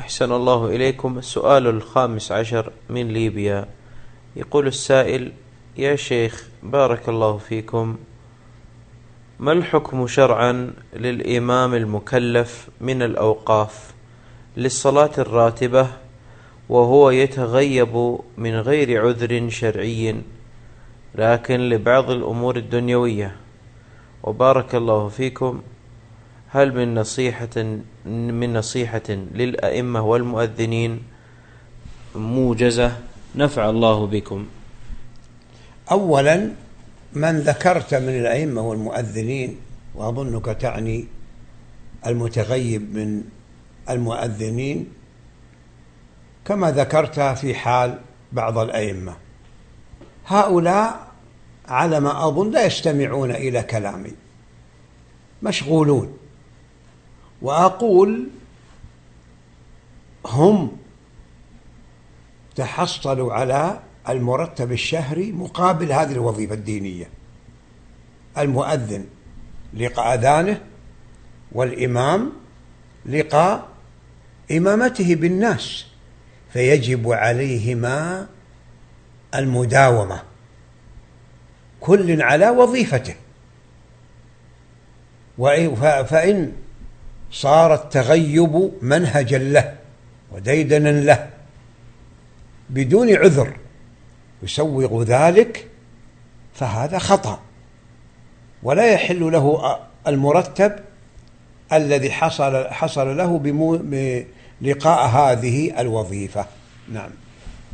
أحسن الله إليكم. السؤال الخامس عشر من ليبيا. يقول السائل: يا شيخ بارك الله فيكم، ما الحكم شرعا للإمام المكلف من الأوقاف للصلاة الراتبة وهو يتغيب من غير عذر شرعي لكن لبعض الأمور الدنيوية؟ وبارك الله فيكم، هل من نصيحة للأئمة والمؤذنين موجزة؟ نفع الله بكم. أولا، من ذكرت من الأئمة والمؤذنين، وأظنك تعني المتغيب من المؤذنين كما ذكرت في حال بعض الأئمة، هؤلاء على ما أظن لا يستمعون إلى كلامي، مشغولون. وأقول هم تحصلوا على المرتب الشهري مقابل هذه الوظيفة الدينية. المؤذن لقى أذانه، والإمام لقى إمامته بالناس، فيجب عليهما المداومة، كل على وظيفته. فإن صار التغيب منهجا له وديدنا له بدون عذر يسوغ ذلك فهذا خطأ، ولا يحل له المرتب الذي حصل له بلقاء هذه الوظيفة. نعم.